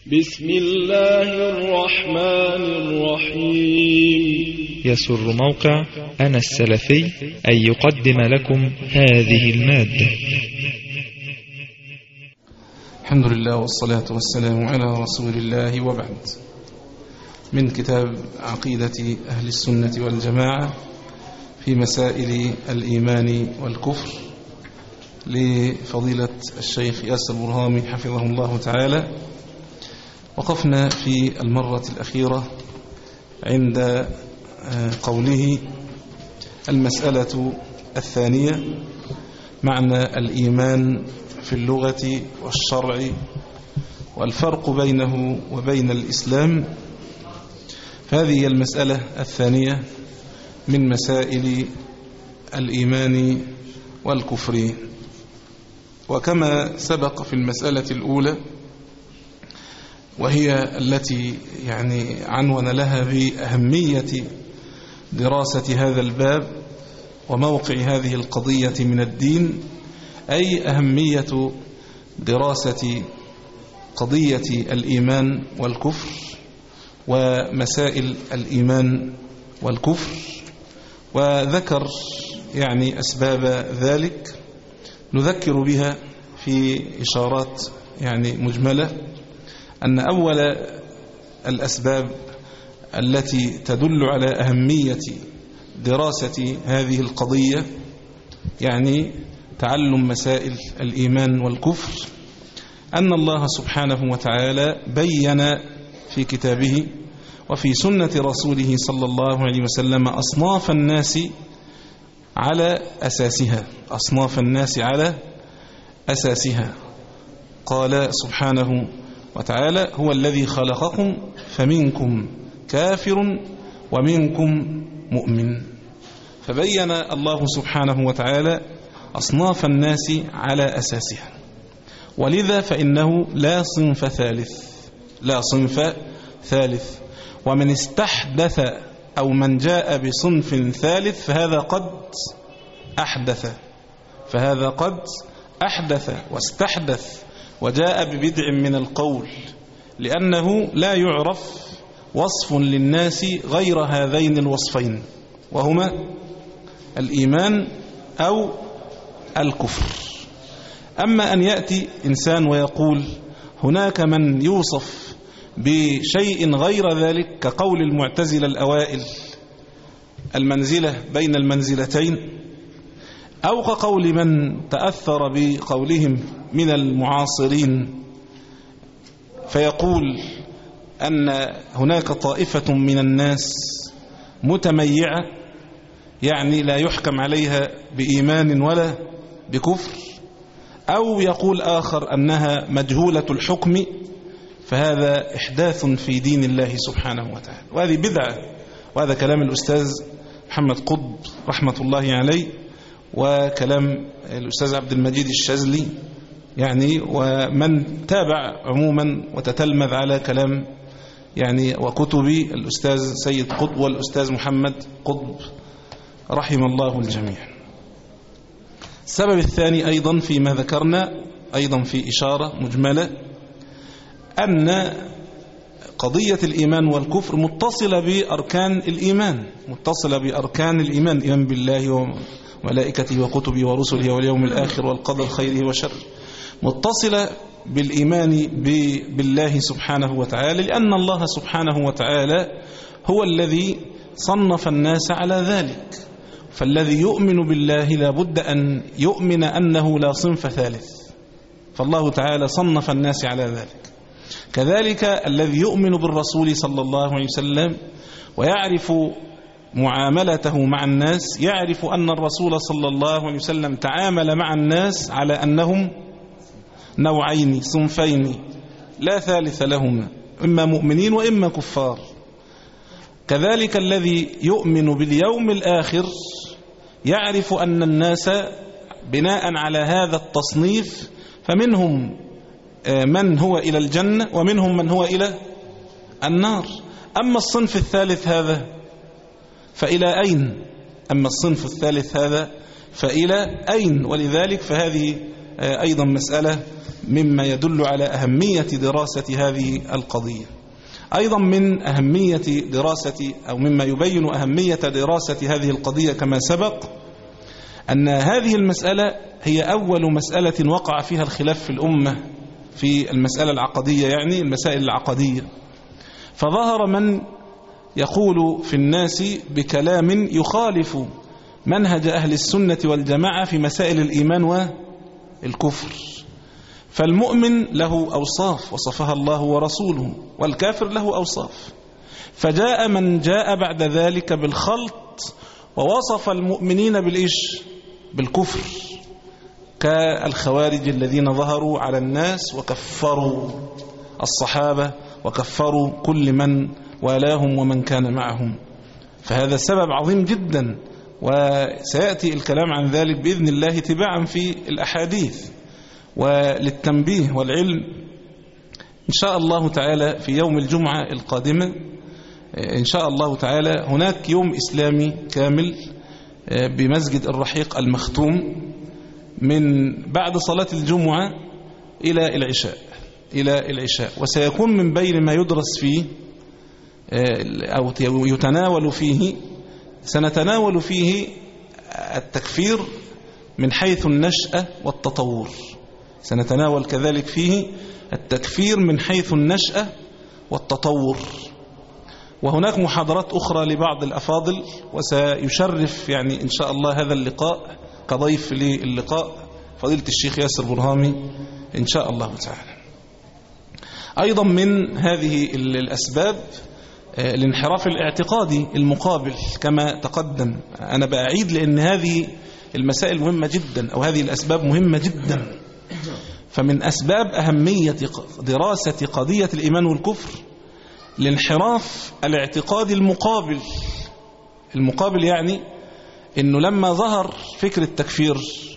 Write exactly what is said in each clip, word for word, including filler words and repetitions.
بسم الله الرحمن الرحيم. يسر موقع أنا السلفي أن يقدم لكم هذه المادة. الحمد لله والصلاة والسلام على رسول الله، وبعد. من كتاب عقيدة أهل السنة والجماعة في مسائل الإيمان والكفر لفضيلة الشيخ ياسر برهامي حفظه الله تعالى. وقفنا في المرة الأخيرة عند قوله: المسألة الثانية معنى الإيمان في اللغة والشرع والفرق بينه وبين الإسلام. هذه المسألة الثانية من مسائل الإيمان والكفر. وكما سبق في المسألة الأولى، وهي التي يعني عنون لها بأهمية دراسة هذا الباب وموقع هذه القضية من الدين، أي أهمية دراسة قضية الإيمان والكفر ومسائل الإيمان والكفر. وذكر يعني أسباب ذلك نذكر بها في إشارات يعني مجملة، أن أول الأسباب التي تدل على أهمية دراسة هذه القضية يعني تعلم مسائل الإيمان والكفر، أن الله سبحانه وتعالى بين في كتابه وفي سنة رسوله صلى الله عليه وسلم أصناف الناس على أساسها أصناف الناس على أساسها قال سبحانه وتعالى: هو الذي خلقكم فمنكم كافر ومنكم مؤمن. فبين الله سبحانه وتعالى أصناف الناس على أساسها، ولذا فإنه لا صنف ثالث لا صنف ثالث ومن استحدث أو من جاء بصنف ثالث فهذا قد أحدث فهذا قد أحدث واستحدث وجاء ببدع من القول، لأنه لا يعرف وصف للناس غير هذين الوصفين، وهما الإيمان أو الكفر. أما أن يأتي إنسان ويقول هناك من يوصف بشيء غير ذلك، كقول المعتزلة الأوائل المنزلة بين المنزلتين، أو كقول من تأثر بقولهم من المعاصرين فيقول أن هناك طائفة من الناس متميعة يعني لا يحكم عليها بإيمان ولا بكفر، أو يقول آخر أنها مجهولة الحكم، فهذا إحداث في دين الله سبحانه وتعالى، وهذه بدعة. وهذا كلام الأستاذ محمد قطب رحمة الله عليه، وكلام الأستاذ عبد المجيد الشاذلي يعني، ومن تابع عموما وتتلمذ على كلام يعني وكتب الأستاذ سيد قطب والأستاذ محمد قطب رحم الله الجميع. السبب الثاني أيضا فيما ذكرنا أيضا في إشارة مجملة، أن قضية الإيمان والكفر متصلة بأركان الإيمان متصلة بأركان الإيمان الإيمان بالله وملائكته وكتبه ورسله واليوم الآخر والقدر خيره وشره، متصلة بالإيمان بالله سبحانه وتعالى، لأن الله سبحانه وتعالى هو الذي صنف الناس على ذلك. فالذي يؤمن بالله لا بد أن يؤمن أنه لا صنف ثالث، فالله تعالى صنف الناس على ذلك. كذلك الذي يؤمن بالرسول صلى الله عليه وسلم ويعرف معاملته مع الناس، يعرف أن الرسول صلى الله عليه وسلم تعامل مع الناس على أنهم نوعين صنفين لا ثالث لهما، إما مؤمنين وإما كفار. كذلك الذي يؤمن باليوم الآخر يعرف أن الناس بناء على هذا التصنيف فمنهم من هو إلى الجنة ومنهم من هو إلى النار. أما الصنف الثالث هذا فإلى أين؟ أما الصنف الثالث هذا فإلى أين؟ ولذلك فهذه أيضا مسألة مما يدل على أهمية دراسة هذه القضية. أيضا من أهمية دراسة أو مما يبين أهمية دراسة هذه القضية كما سبق أن هذه المسألة هي أول مسألة وقع فيها الخلاف في الأمة في المسألة العقدية، يعني المسائل العقدية. فظهر من يقول في الناس بكلام يخالف منهج أهل السنة والجماعة في مسائل الإيمان والكفر. فالمؤمن له أوصاف وصفها الله ورسوله، والكافر له أوصاف. فجاء من جاء بعد ذلك بالخلط ووصف المؤمنين بالإيش؟ بالكفر، كالخوارج الذين ظهروا على الناس وكفروا الصحابة وكفروا كل من والاهم ومن كان معهم. فهذا سبب عظيم جدا، وسيأتي الكلام عن ذلك بإذن الله تباعا في الأحاديث وللتنبيه والعلم إن شاء الله تعالى. في يوم الجمعة القادمة إن شاء الله تعالى هناك يوم إسلامي كامل بمسجد الرحيق المختوم من بعد صلاة الجمعة إلى العشاء إلى العشاء وسيكون من بين ما يدرس فيه أو يتناول فيه، سنتناول فيه التكفير من حيث النشأة والتطور. سنتناول كذلك فيه التكفير من حيث النشأة والتطور. وهناك محاضرات أخرى لبعض الأفاضل، وسيشرف يعني إن شاء الله هذا اللقاء كضيف للقاء فضيلة الشيخ ياسر برهامي إن شاء الله تعالى. أيضا من هذه الأسباب الانحراف الاعتقادي المقابل كما تقدم. أنا بأعيد لأن هذه المسائل مهمة جدا، أو هذه الأسباب مهمة جدا. فمن أسباب أهمية دراسة قضية الإيمان والكفر الانحراف الاعتقادي المقابل. المقابل يعني أنه لما ظهر فكر التكفير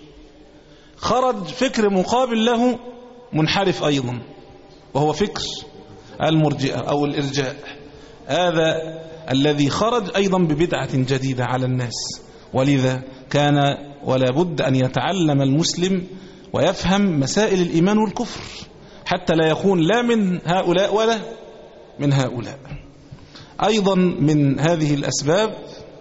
خرج فكر مقابل له منحرف أيضا، وهو فكر المرجئة أو الإرجاء. هذا الذي خرج أيضا ببدعة جديدة على الناس. ولذا كان ولا بد أن يتعلم المسلم ويفهم مسائل الإيمان والكفر حتى لا يكون لا من هؤلاء ولا من هؤلاء. أيضا من هذه الأسباب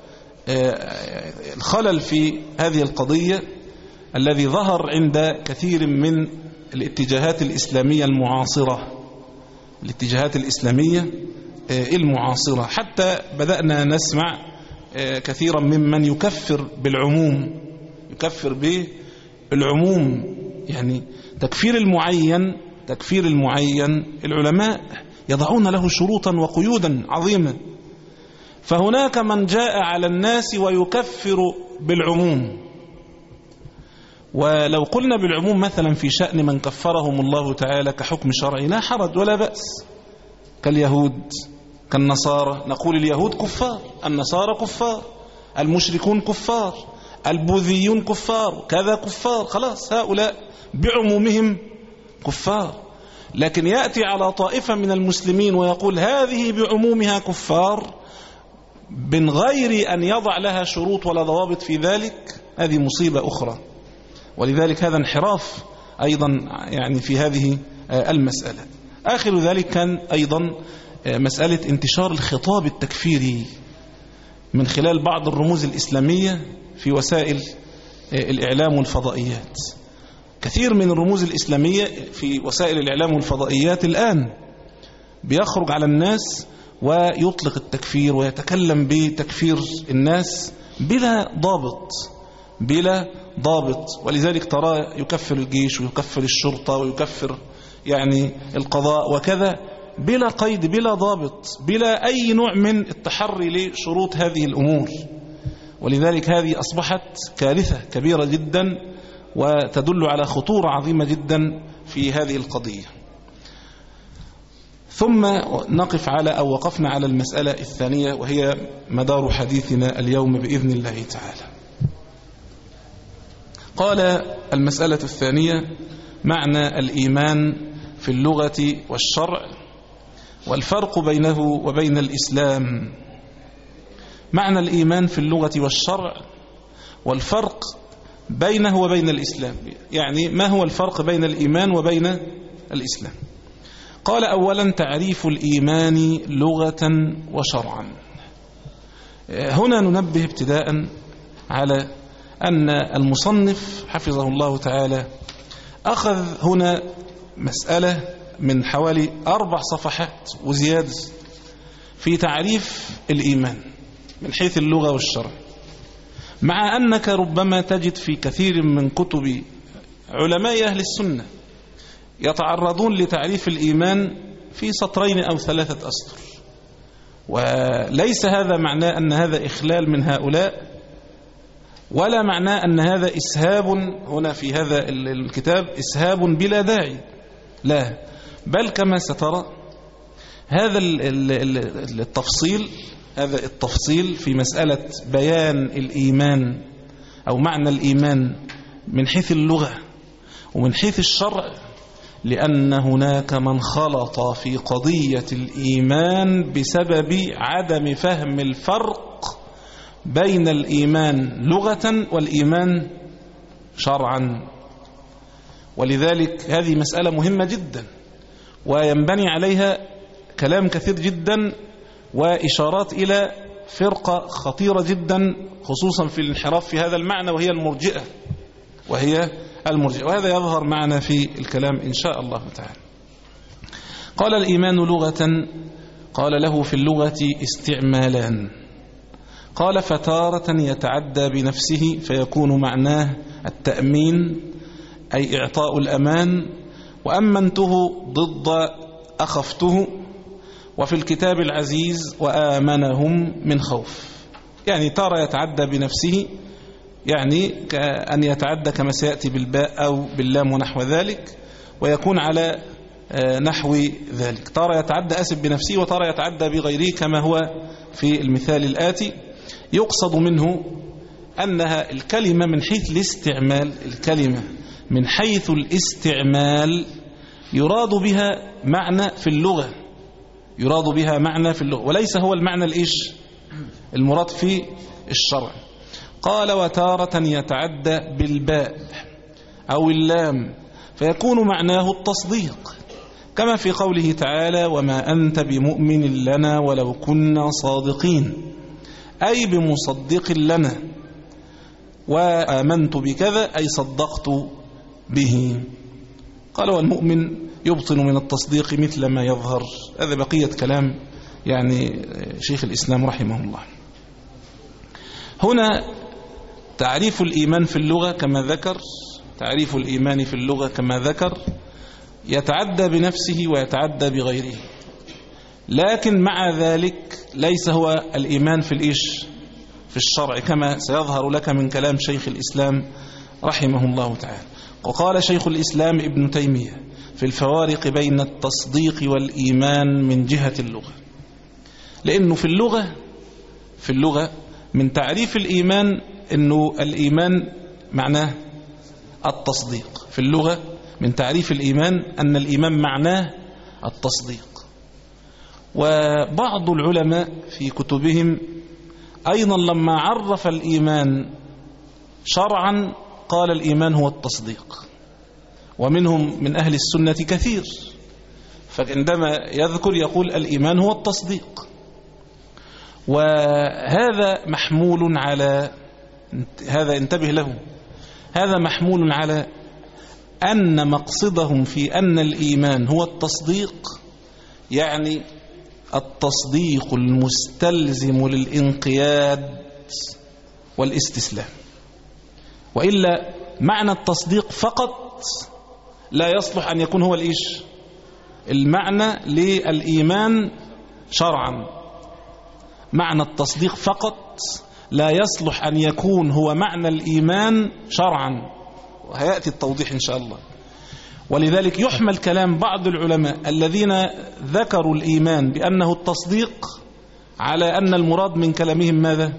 الخلل في هذه القضية الذي ظهر عند كثير من الاتجاهات الإسلامية المعاصرة الاتجاهات الإسلامية المعاصرة حتى بدأنا نسمع كثيرا ممن يكفر بالعموم يكفر بالعموم يعني تكفير المعين تكفير المعين العلماء يضعون له شروطا وقيودا عظيمة. فهناك من جاء على الناس ويكفر بالعموم. ولو قلنا بالعموم مثلا في شأن من كفرهم الله تعالى كحكم شرعي لا حرج ولا بأس، كاليهود كالنصارى، نقول اليهود كفار، النصارى كفار، المشركون كفار، البوذيون كفار، كذا كفار، خلاص هؤلاء بعمومهم كفار. لكن يأتي على طائفة من المسلمين ويقول هذه بعمومها كفار من غير أن يضع لها شروط ولا ضوابط في ذلك، هذه مصيبة أخرى. ولذلك هذا انحراف أيضا يعني في هذه المسألة. آخر ذلك كان أيضا مسألة انتشار الخطاب التكفيري من خلال بعض الرموز الإسلامية في وسائل الإعلام والفضائيات. كثير من الرموز الإسلامية في وسائل الإعلام والفضائيات الآن بيخرج على الناس ويطلق التكفير ويتكلم بتكفير الناس بلا ضابط بلا ضابط. ولذلك ترى يكفر الجيش ويكفر الشرطة ويكفر يعني القضاء وكذا بلا قيد بلا ضابط بلا أي نوع من التحري لشروط هذه الأمور. ولذلك هذه أصبحت كارثة كبيرة جدا وتدل على خطورة عظيمة جدا في هذه القضية. ثم نقف على أو وقفنا على المسألة الثانية وهي مدار حديثنا اليوم بإذن الله تعالى. قال المسألة الثانية معنى الإيمان في اللغة والشرع والفرق بينه وبين الإسلام. معنى الإيمان في اللغة والشرع والفرق بينه وبين الإسلام، يعني ما هو الفرق بين الإيمان وبين الإسلام؟ قال أولا تعريف الإيمان لغة وشرعا. هنا ننبه ابتداء على أن المصنف حفظه الله تعالى أخذ هنا مسألة من حوالي أربع صفحات وزيادة في تعريف الإيمان من حيث اللغة والشرع، مع أنك ربما تجد في كثير من كتب علماء أهل السنة يتعرضون لتعريف الإيمان في سطرين أو ثلاثة أسطر، وليس هذا معناه أن هذا إخلال من هؤلاء، ولا معناه أن هذا إسهاب هنا في هذا الكتاب إسهاب بلا داعي، لا، بل كما سترى هذا التفصيل هذا التفصيل في مسألة بيان الإيمان أو معنى الإيمان من حيث اللغة ومن حيث الشرع، لأن هناك من خلط في قضية الإيمان بسبب عدم فهم الفرق بين الإيمان لغة والإيمان شرعا. ولذلك هذه مسألة مهمة جدا وينبني عليها كلام كثير جدا وإشارات إلى فرقة خطيرة جدا خصوصا في الانحراف في هذا المعنى، وهي المرجئة وهي المرجئة وهذا يظهر معنا في الكلام إن شاء الله تعالى. قال الإيمان لغة، قال له في اللغة استعمالان. قال فتارة يتعدى بنفسه فيكون معناه التأمين أي إعطاء الأمان، وأمنته ضد أخفته، وفي الكتاب العزيز وآمنهم من خوف. يعني تارة يتعدى بنفسه، يعني كأن يتعدى كما سيأتي بالباء أو باللام ونحو ذلك، ويكون على نحو ذلك. تارة يتعدى أسب بنفسه وتارة يتعدى بغيره كما هو في المثال الآتي. يقصد منه أنها الكلمة من حيث الاستعمال، الكلمة من حيث الاستعمال يراد بها معنى في اللغة، يراد بها معنى في اللغة، وليس هو المعنى الإيش المراد في الشرع. قال وتارة يتعدى بالباء أو اللام فيكون معناه التصديق، كما في قوله تعالى وما أنت بمؤمن لنا ولو كنا صادقين، أي بمصدق لنا، وآمنت بكذا أي صدقت به. قال والمؤمن يبطن من التصديق مثل ما يظهر. هذا بقية كلام يعني شيخ الإسلام رحمه الله. هنا تعريف الإيمان في اللغة كما ذكر، تعريف الإيمان في اللغة كما ذكر يتعدى بنفسه ويتعدى بغيره، لكن مع ذلك ليس هو الإيمان في الإيش في الشرع كما سيظهر لك من كلام شيخ الإسلام رحمه الله تعالى. وقال شيخ الإسلام ابن تيمية في الفوارق بين التصديق والإيمان من جهة اللغة، لأنه في اللغة في اللغة من تعريف الإيمان أنه الإيمان معناه التصديق. في اللغة من تعريف الإيمان أن الإيمان معناه التصديق. وبعض العلماء في كتبهم أيضا لما عرف الإيمان شرعا قال الإيمان هو التصديق، ومنهم من أهل السنة كثير، فعندما يذكر يقول الإيمان هو التصديق. وهذا محمول على هذا انتبه له هذا محمول على أن مقصدهم في أن الإيمان هو التصديق، يعني التصديق المستلزم للانقياد والاستسلام، وإلا معنى التصديق فقط لا يصلح أن يكون هو الإيش المعنى للإيمان شرعا. معنى التصديق فقط لا يصلح أن يكون هو معنى الإيمان شرعا، وهيأتي التوضيح إن شاء الله. ولذلك يحمل كلام بعض العلماء الذين ذكروا الإيمان بأنه التصديق على أن المراد من كلامهم ماذا؟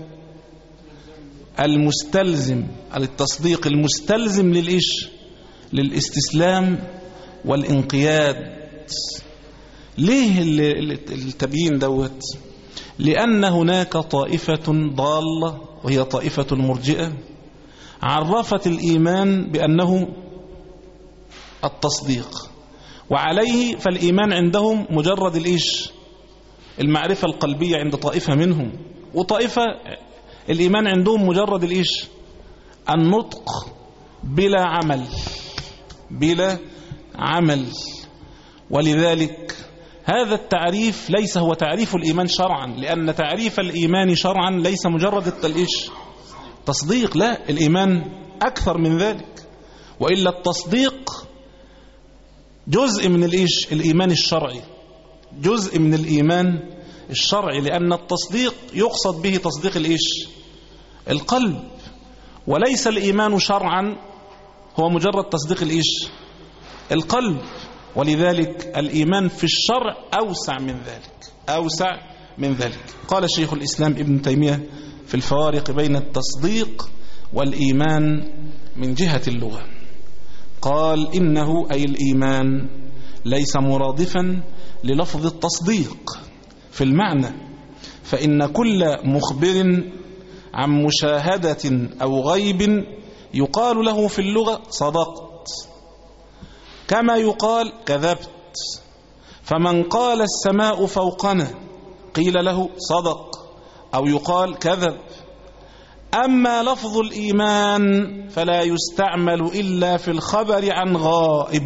المستلزم، التصديق المستلزم للإيش للاستسلام والانقياد. ليه التبيين دوت؟ لأن هناك طائفة ضالة وهي طائفة المرجئة عرفت الإيمان بأنه التصديق، وعليه فالإيمان عندهم مجرد الإيش المعرفة القلبية عند طائفة منهم، وطائفة الإيمان عندهم مجرد الإيش النطق بلا عمل بلا عمل. ولذلك هذا التعريف ليس هو تعريف الإيمان شرعا، لأن تعريف الإيمان شرعا ليس مجرد الإيش تصديق، لا، الإيمان أكثر من ذلك، وإلا التصديق جزء من الإيش الإيمان الشرعي، جزء من الإيمان الشرعي، لأن التصديق يقصد به تصديق الإيش القلب، وليس الإيمان شرعا هو مجرد تصديق الإيش القلب. ولذلك الإيمان في الشرع أوسع من ذلك أوسع من ذلك. قال شيخ الإسلام ابن تيمية في الفوارق بين التصديق والإيمان من جهة اللغة، قال إنه أي الإيمان ليس مرادفا للفظ التصديق في المعنى، فإن كل مخبر عن مشاهدة أو غيب يقال له في اللغة صدقت، كما يقال كذبت. فمن قال السماء فوقنا قيل له صدق أو يقال كذب. أما لفظ الإيمان فلا يستعمل إلا في الخبر عن غائب،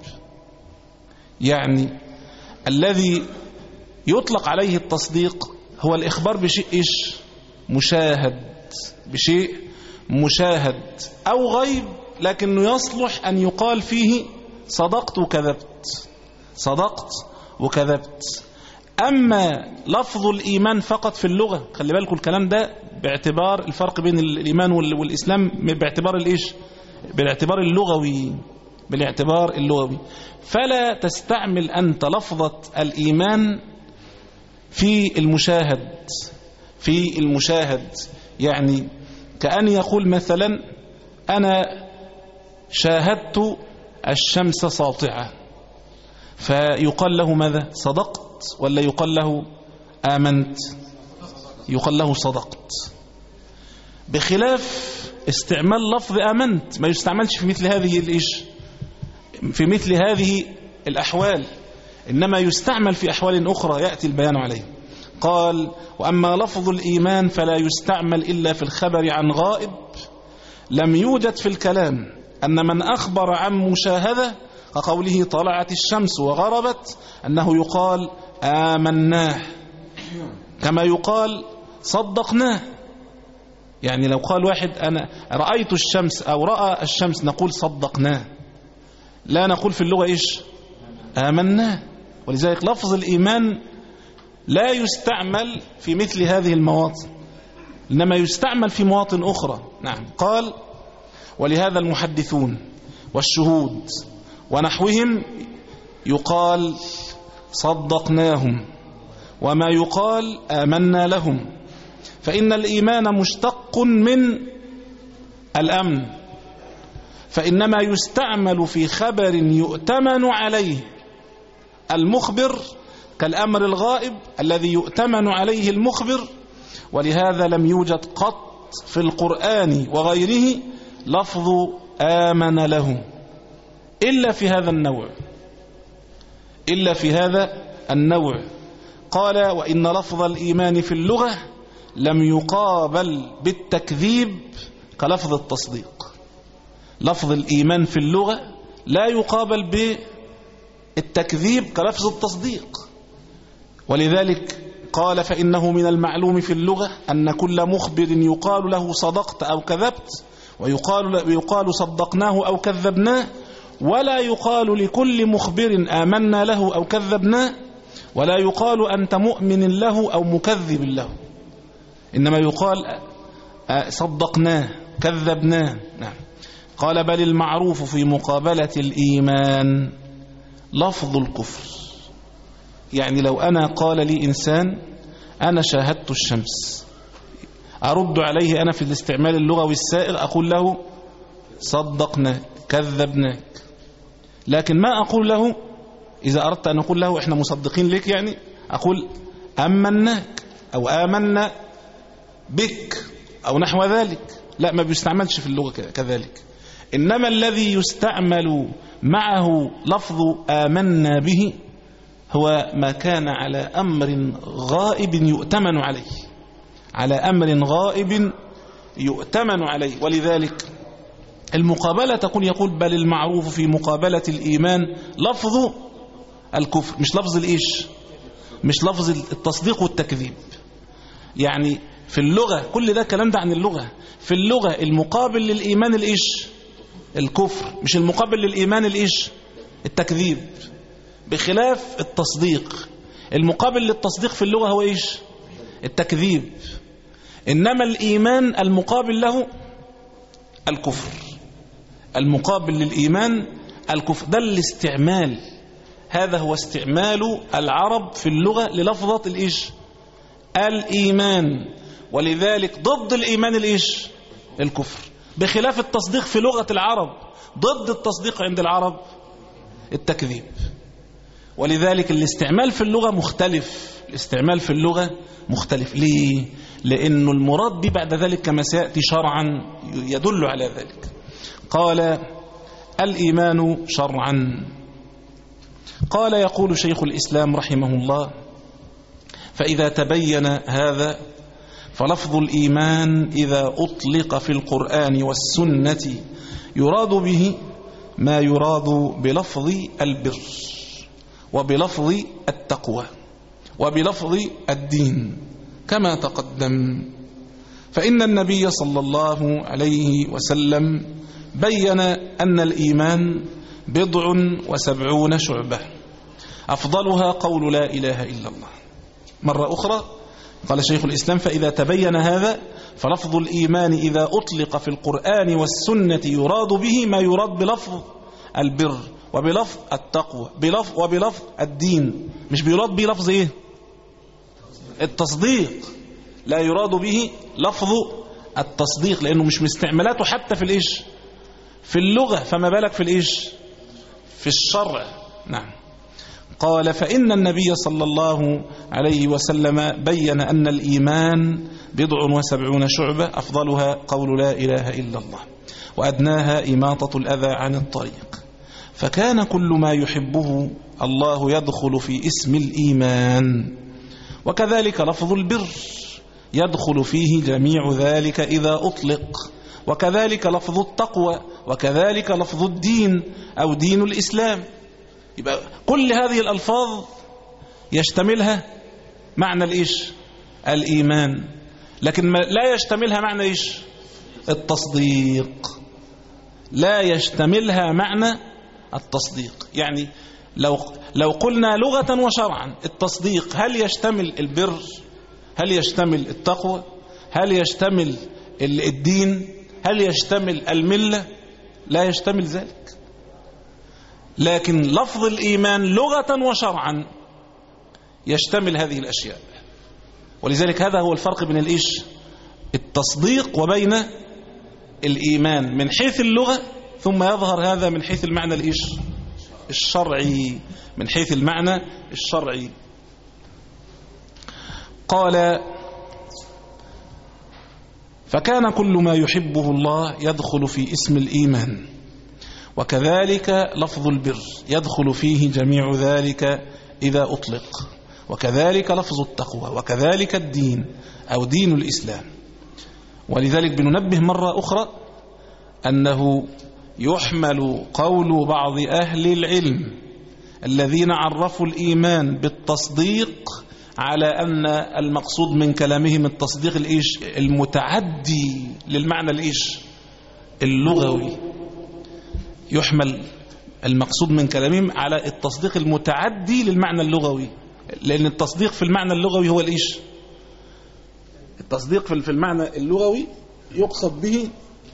يعني الذي يطلق عليه التصديق هو الإخبار بشيء إيش مشاهد، بشيء مشاهد أو غيب، لكنه يصلح أن يقال فيه صدقت وكذبت، صدقت وكذبت. أما لفظ الإيمان فقط في اللغة، خلي بالكم الكلام ده باعتبار الفرق بين الإيمان والإسلام باعتبار الإيش بالاعتبار اللغوي بالاعتبار اللغوي فلا تستعمل أنت لفظة الإيمان في المشاهد في المشاهد يعني كأن يقول مثلا أنا شاهدت الشمس ساطعة، فيقال له ماذا؟ صدقت ولا يقال له آمنت؟ يقال له صدقت، بخلاف استعمال لفظ آمنت ما يستعملش في مثل هذه الإيش في مثل هذه الأحوال، إنما يستعمل في أحوال أخرى يأتي البيان عليه. قال وأما لفظ الإيمان فلا يستعمل إلا في الخبر عن غائب، لم يوجد في الكلام أن من أخبر عن مشاهدة كقوله طلعت الشمس وغربت أنه يقال آمناه، كما يقال صدقناه. يعني لو قال واحد أنا رأيت الشمس أو رأى الشمس نقول صدقناه، لا نقول في اللغة إيش آمناه. ولذلك لفظ الإيمان لا يستعمل في مثل هذه المواطن، إنما يستعمل في مواطن أخرى. نعم. قال ولهذا المحدثون والشهود ونحوهم يقال صدقناهم، وما يقال آمنا لهم، فإن الإيمان مشتق من الأمن، فإنما يستعمل في خبر يؤتمن عليه المخبر كالأمر الغائب الذي يؤتمن عليه المخبر. ولهذا لم يوجد قط في القرآن وغيره لفظ آمن له إلا في هذا النوع إلا في هذا النوع. قال وإن لفظ الإيمان في اللغة لم يقابل بالتكذيب كلفظ التصديق. لفظ الإيمان في اللغة لا يقابل بالتكذيب كلفظ التصديق. ولذلك قال فإنه من المعلوم في اللغة أن كل مخبر يقال له صدقت أو كذبت، ويقال يقال صدقناه أو كذبناه، ولا يقال لكل مخبر آمنا له أو كذبناه، ولا يقال أنت مؤمن له أو مكذب له، إنما يقال صدقناه كذبناه. نعم. قال بل المعروف في مقابلة الإيمان لفظ الكفر. يعني لو أنا قال لي إنسان أنا شاهدت الشمس، أرد عليه أنا في الاستعمال اللغوي السائغ أقول له صدقناك كذبناك، لكن ما أقول له إذا أردت أن أقول له إحنا مصدقين لك، يعني أقول أمناك أو آمنا بك أو نحو ذلك. لا، ما بيستعملش في اللغة كذلك. إنما الذي يستعمل معه لفظ آمنا به هو ما كان على أمر غائب يؤتمن عليه، على أمر غائب يؤتمن عليه. ولذلك المقابلة تكون يقول بل المعروف في مقابلة الإيمان لفظ الكفر، مش لفظ الإيش، مش لفظ التصديق والتكذيب. يعني في اللغة كل ده كلام ده عن اللغة. في اللغة المقابل للإيمان الإيش؟ الكفر، مش المقابل للإيمان الإيش؟ التكذيب. بخلاف التصديق، المقابل للتصديق في اللغة هو إيش؟ التكذيب. إنما الإيمان المقابل له الكفر، المقابل للإيمان الكفر. ده الاستعمال، هذا هو استعمال العرب في اللغة للفظة الإيش؟ الإيمان. ولذلك ضد الإيمان الإيش؟ الكفر. بخلاف التصديق في لغة العرب، ضد التصديق عند العرب التكذيب. ولذلك الاستعمال في اللغة مختلف، الاستعمال في اللغة مختلف. ليه؟ لأنه المراد به بعد ذلك كما سيأتي شرعا يدل على ذلك. قال الإيمان شرعا. قال يقول شيخ الإسلام رحمه الله: فإذا تبين هذا فلفظ الإيمان إذا أطلق في القرآن والسنة يراد به ما يراد بلفظ البر وبلفظ التقوى وبلفظ الدين كما تقدم. فإن النبي صلى الله عليه وسلم بين أن الإيمان بضع وسبعون شعبة أفضلها قول لا إله إلا الله. مرة أخرى قال شيخ الإسلام: فإذا تبين هذا فلفظ الإيمان إذا أطلق في القرآن والسنة يراد به ما يراد بلفظ البر وبلفظ التقوى بلفظ وبلفظ الدين. مش بيراد به لفظ إيه؟ التصديق. لا يراد به لفظ التصديق، لأنه مش مستعملاته حتى في الإيش؟ في اللغة، فما بالك في الإيش؟ في الشرع. نعم. قال: فإن النبي صلى الله عليه وسلم بين أن الإيمان بضع وسبعون شعبة أفضلها قول لا إله إلا الله وأدناها إماطة الأذى عن الطريق. فكان كل ما يحبه الله يدخل في اسم الإيمان. وكذلك لفظ البر يدخل فيه جميع ذلك إذا أطلق. وكذلك لفظ التقوى. وكذلك لفظ الدين أو دين الإسلام. يبقى كل هذه الألفاظ يشتملها معنى الإيش؟ الإيمان. لكن ما لا يشتملها معنى إيش؟ التصديق. لا يشتملها معنى التصديق. يعني لو لو قلنا لغة وشرعا التصديق، هل يشتمل البر؟ هل يشتمل التقوى؟ هل يشتمل الدين؟ هل يشتمل الملة؟ لا يشتمل ذلك. لكن لفظ الإيمان لغة وشرعا يشتمل هذه الأشياء. ولذلك هذا هو الفرق بين الإيش؟ التصديق وبين الإيمان من حيث اللغة، ثم يظهر هذا من حيث المعنى الإيش؟ الشرعي. من حيث المعنى الشرعي. قال: فكان كل ما يحبه الله يدخل في اسم الإيمان. وكذلك لفظ البر يدخل فيه جميع ذلك إذا أطلق. وكذلك لفظ التقوى. وكذلك الدين أو دين الإسلام. ولذلك بننبه مرة أخرى أنه يحمل قول بعض أهل العلم الذين عرفوا الإيمان بالتصديق على أن المقصود من كلامهم التصديق الإيش؟ المتعدي للمعنى الإيش؟ اللغوي. يحمل المقصود من كلامهم على التصديق المتعدي للمعنى اللغوي، لأن التصديق في المعنى اللغوي هو الإيش؟ التصديق في المعنى اللغوي يقصد به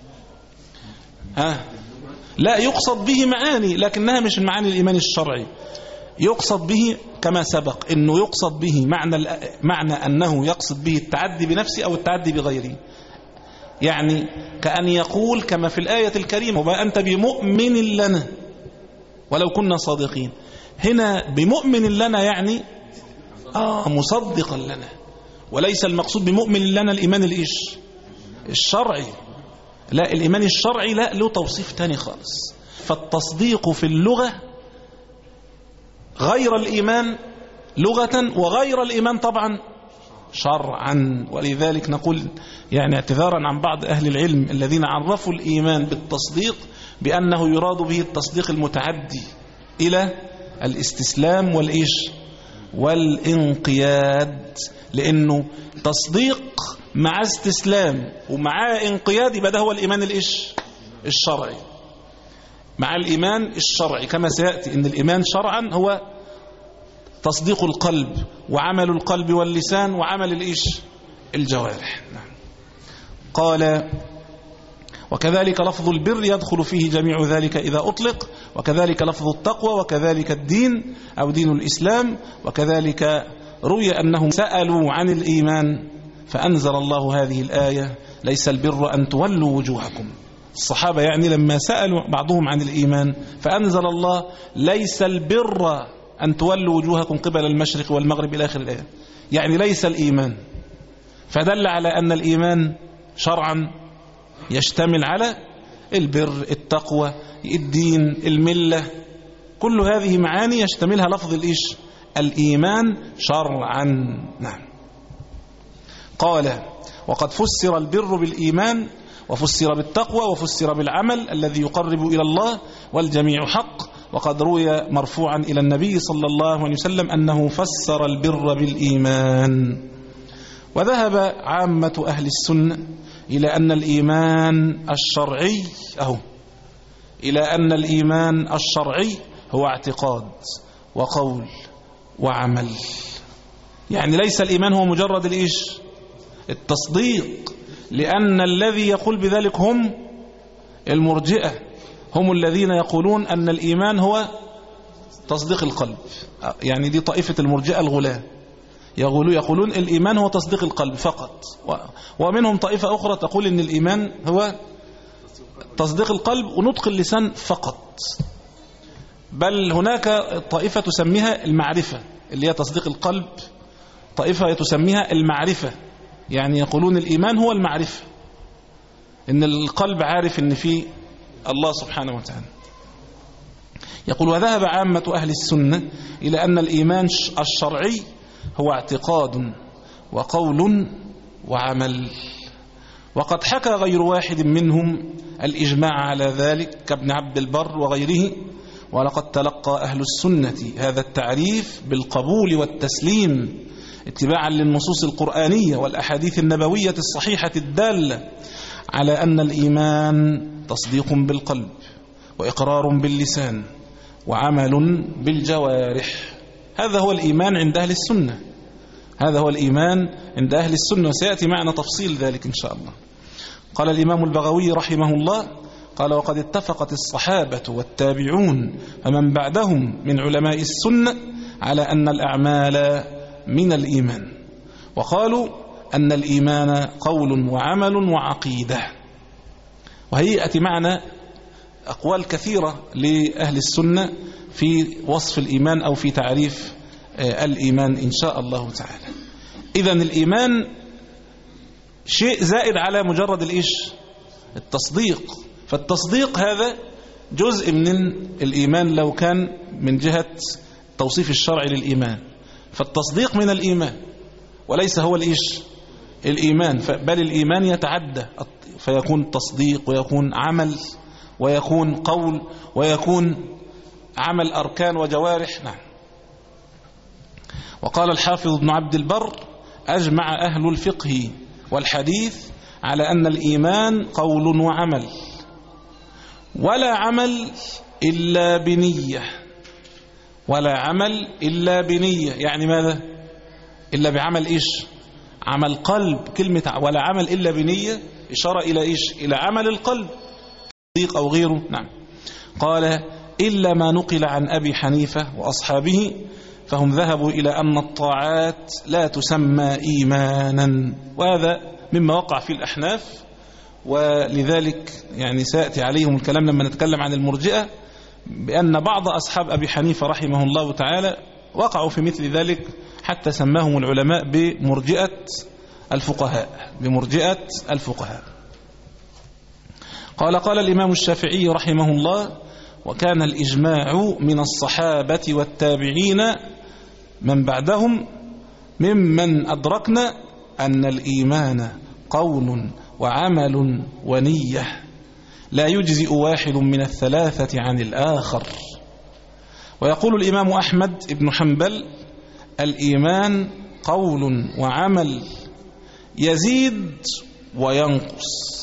ها لا يقصد به معاني، لكنها مش المعاني الإيمان الشرعي. يقصد به كما سبق أنه يقصد به معنى معنى أنه يقصد به التعدي بنفسه أو التعدي بغيره. يعني كأن يقول كما في الآية الكريمة: وما أنت بمؤمن لنا ولو كنا صادقين. هنا بمؤمن لنا يعني آه مصدقا لنا، وليس المقصود بمؤمن لنا الإيمان الإيش؟ الشرعي. لا، الإيمان الشرعي لا، له توصيف تاني خالص. فالتصديق في اللغة غير الإيمان لغة، وغير الإيمان طبعا شرعا. ولذلك نقول يعني اعتذارا عن بعض أهل العلم الذين عرفوا الإيمان بالتصديق بأنه يراد به التصديق المتعدي إلى الاستسلام والإيش والانقياد، لأنه تصديق مع استسلام ومع انقياد يبقى ده هو الإيمان الإيش الشرعي، مع الإيمان الشرعي كما سيأتي إن الإيمان شرعا هو تصديق القلب وعمل القلب واللسان وعمل الإيش الجوارح. قال وكذلك لفظ البر يدخل فيه جميع ذلك إذا أطلق، وكذلك لفظ التقوى، وكذلك الدين أو دين الإسلام، وكذلك روي أنهم سألوا عن الإيمان فأنزل الله هذه الآية ليس البر أن تولوا وجوهكم. الصحابة يعني لما سألوا بعضهم عن الإيمان فأنزل الله ليس البر أن تولوا وجوهكم قبل المشرق والمغرب إلى آخر الآية، يعني ليس الإيمان، فدل على أن الإيمان شرعا يشتمل على البر، التقوى، الدين، الملة، كل هذه معاني يشتملها لفظ الإيش الإيمان شرعا. نعم. قال وقد فسر البر بالإيمان، وفسر بالتقوى، وفسر بالعمل الذي يقرب إلى الله، والجميع حق. وقد روي مرفوعا إلى النبي صلى الله عليه وسلم أنه فسر البر بالإيمان. وذهب عامة أهل السنة إلى أن الإيمان الشرعي أهو إلى أن الإيمان الشرعي هو اعتقاد وقول وعمل، يعني ليس الإيمان هو مجرد الإيش التصديق، لأن الذي يقول بذلك هم المرجئة، هم الذين يقولون أن الإيمان هو تصديق القلب، يعني دي طائفة المرجئة الغلاة يقولون يقولون الإيمان هو تصديق القلب فقط، ومنهم طائفة أخرى تقول أن الإيمان هو تصديق القلب ونطق اللسان فقط، بل هناك طائفة تسميها المعرفة اللي هي تصديق القلب، طائفة تسميها المعرفة، يعني يقولون الإيمان هو المعرفة، إن القلب عارف إن فيه الله سبحانه وتعالى. يقول وذهب عامة أهل السنة إلى أن الإيمان الشرعي هو اعتقاد وقول وعمل، وقد حكى غير واحد منهم الإجماع على ذلك كابن عبد البر وغيره. ولقد تلقى أهل السنة هذا التعريف بالقبول والتسليم اتباعا للنصوص القرآنية والأحاديث النبوية الصحيحة الدالة على أن الإيمان تصديق بالقلب وإقرار باللسان وعمل بالجوارح. هذا هو الإيمان عند أهل السنة، هذا هو الإيمان عند أهل السنة، وسيأتي معنا تفصيل ذلك إن شاء الله. قال الإمام البغوي رحمه الله قال وقد اتفقت الصحابة والتابعون فمن بعدهم من علماء السنة على أن الأعمال من الإيمان، وقالوا أن الإيمان قول وعمل وعقيدة. وهيئة معنا أقوال كثيرة لأهل السنة في وصف الإيمان أو في تعريف الإيمان إن شاء الله تعالى. إذن الإيمان شيء زائد على مجرد الإيش التصديق، فالتصديق هذا جزء من الإيمان لو كان من جهة توصيف الشرع للإيمان، فالتصديق من الإيمان وليس هو الإيش الإيمان، بل الإيمان يتعدى فيكون تصديق ويكون عمل ويكون قول ويكون عمل أركان وجوارح. نعم. وقال الحافظ ابن عبد البر أجمع أهل الفقه والحديث على أن الإيمان قول وعمل، ولا عمل إلا بنية، ولا عمل إلا بنية، يعني ماذا؟ إلا بعمل إيش؟ عمل قلب. كلمة ولا عمل إلا بنية إشارة إلى إيش؟ إلى عمل القلب، تصديق أو غيره. نعم. قال إلا ما نقل عن أبي حنيفة وأصحابه فهم ذهبوا إلى أن الطاعات لا تسمى إيمانا، وهذا مما وقع في الأحناف، ولذلك يعني سيأتي عليهم الكلام لما نتكلم عن المرجئة، بأن بعض أصحاب أبي حنيفة رحمه الله تعالى وقعوا في مثل ذلك حتى سماهم العلماء بمرجئة الفقهاء، بمرجئة الفقهاء. قال قال الإمام الشافعي رحمه الله: وكان الإجماع من الصحابة والتابعين من بعدهم ممن أدركنا أن الإيمان قول وعمل ونية لا يجزئ واحد من الثلاثة عن الآخر. ويقول الإمام أحمد بن حنبل: الإيمان قول وعمل يزيد وينقص.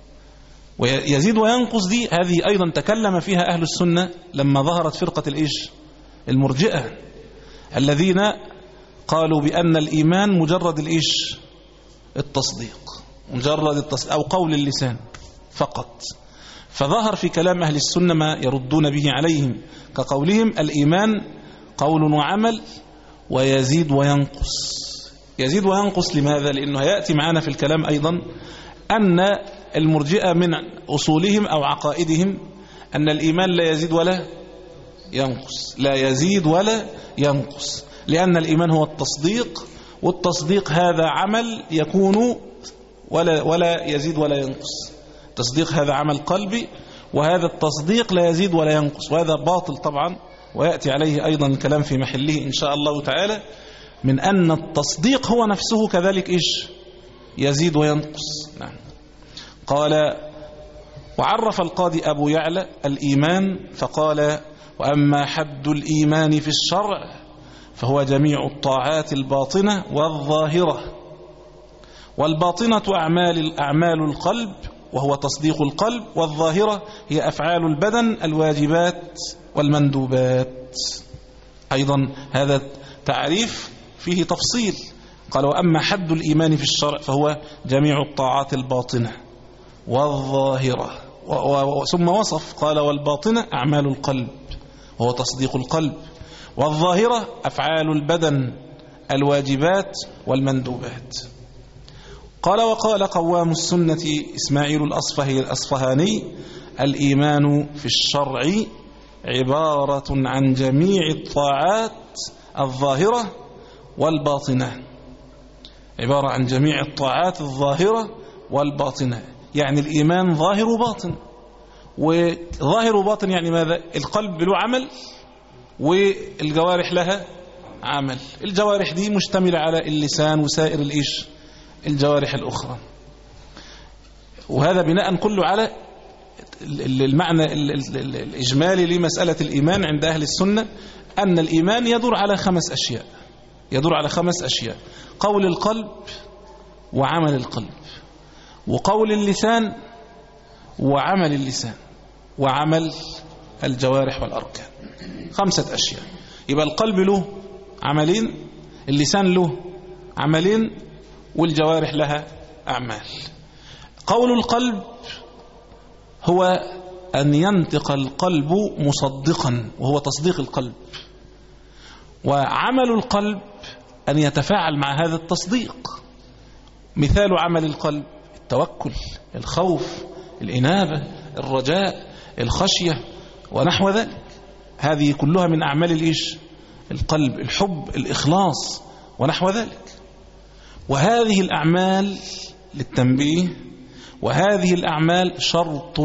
ويزيد وينقص دي هذه أيضا تكلم فيها أهل السنة لما ظهرت فرقة الإيش المرجئة، الذين قالوا بأن الإيمان مجرد الإيش التصديق، مجرد التصديق أو قول اللسان فقط. فظهر في كلام أهل السنة ما يردون به عليهم، كقولهم الإيمان قول وعمل ويزيد وينقص. يزيد وينقص لماذا؟ لأنه يأتي معنا في الكلام أيضا أن المرجئة من أصولهم أو عقائدهم أن الإيمان لا يزيد ولا ينقص، لا يزيد ولا ينقص، لأن الإيمان هو التصديق، والتصديق هذا عمل يكون ولا ولا يزيد ولا ينقص. التصديق هذا عمل قلبي، وهذا التصديق لا يزيد ولا ينقص، وهذا باطل طبعا، ويأتي عليه أيضا الكلام في محله إن شاء الله تعالى، من أن التصديق هو نفسه كذلك إيش يزيد وينقص. نعم. قال: وعرف القاضي أبو يعلى الإيمان فقال: وأما حد الإيمان في الشرع فهو جميع الطاعات الباطنة والظاهرة، والباطنة أعمال أعمال القلب وهو تصديق القلب، والظاهرة هي أفعال البدن الواجبات والمندوبات. أيضا هذا تعريف فيه تفصيل. قال: وأما حد الإيمان في الشرع فهو جميع الطاعات الباطنة والظاهرة، ثم وصف قال: والباطنة أعمال القلب وهو تصديق القلب، والظاهرة أفعال البدن الواجبات والمندوبات. قال: وقال قوام السنة إسماعيل الأصفهاني: الإيمان في الشرع عبارة عن جميع الطاعات الظاهرة والباطنة، عبارة عن جميع الطاعات الظاهرة والباطنة، يعني الإيمان ظاهر وباطن. وظاهر وباطن يعني ماذا؟ القلب له عمل والجوارح لها عمل. الجوارح دي مشتملة على اللسان وسائر الإيش الجوارح الأخرى، وهذا بناء كله على المعنى الإجمالي لمسألة الإيمان عند أهل السنة، أن الإيمان يدور على خمس أشياء، يدور على خمس أشياء: قول القلب وعمل القلب، وقول اللسان وعمل اللسان، وعمل الجوارح والأركان. خمسة أشياء. يبقى القلب له عملين، اللسان له عملين، والجوارح لها أعمال. قول القلب هو أن ينطق القلب مصدقا وهو تصديق القلب، وعمل القلب أن يتفاعل مع هذا التصديق. مثال عمل القلب: التوكل، الخوف، الإنابة، الرجاء، الخشية ونحو ذلك. هذه كلها من أعمال الإيش القلب، الحب، الإخلاص ونحو ذلك. وهذه الأعمال للتنبيه، وهذه الأعمال شرط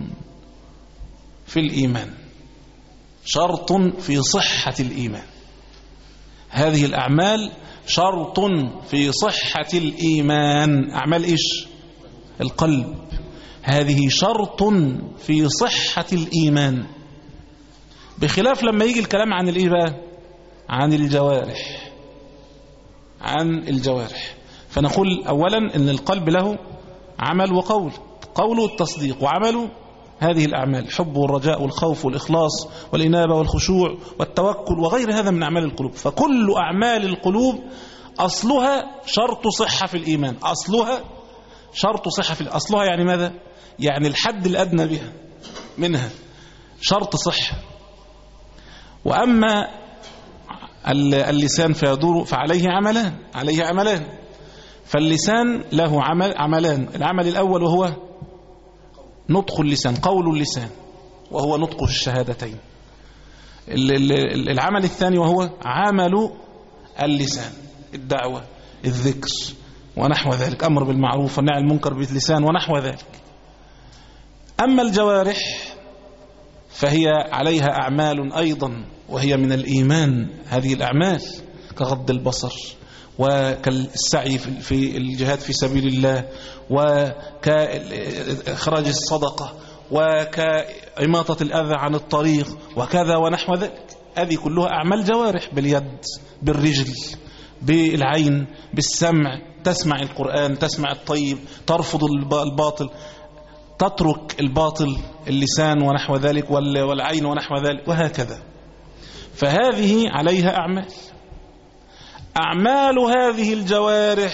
في الإيمان، شرط في صحة الإيمان. هذه الأعمال شرط في صحة الإيمان. أعمال إيش القلب هذه شرط في صحة الإيمان، بخلاف لما يجي الكلام عن الإيه بقى؟ عن الجوارح، عن الجوارح. فنقول أولا أن القلب له عمل وقول، قوله التصديق، وعمله هذه الأعمال: الحب والرجاء والخوف والإخلاص والإنابة والخشوع والتوكل وغير هذا من أعمال القلوب. فكل أعمال القلوب أصلها شرط صحة في الإيمان، أصلها شرط صحة في الإيمان. أصلها يعني ماذا؟ يعني الحد الأدنى بها منها شرط صحة. وأما اللسان فيدور فعليه عملان، عليه عملان. فاللسان له عمل عملان: العمل الأول وهو نطق اللسان، قول اللسان وهو نطق الشهادتين. العمل الثاني وهو عمل اللسان، الدعوة، الذكر ونحو ذلك، أمر بالمعروف والنهي عن المنكر باللسان ونحو ذلك. أما الجوارح فهي عليها أعمال أيضا، وهي من الإيمان. هذه الأعمال كغض البصر، وكالسعي في الجهاد في سبيل الله، وكإخراج الصدقة، وكإماطة الأذى عن الطريق، وكذا ونحو ذلك. هذه كلها أعمال جوارح، باليد، بالرجل، بالعين، بالسمع. تسمع القرآن، تسمع الطيب، ترفض الباطل، تترك الباطل، اللسان ونحو ذلك، والعين ونحو ذلك، وهكذا. فهذه عليها أعمال. أعمال هذه الجوارح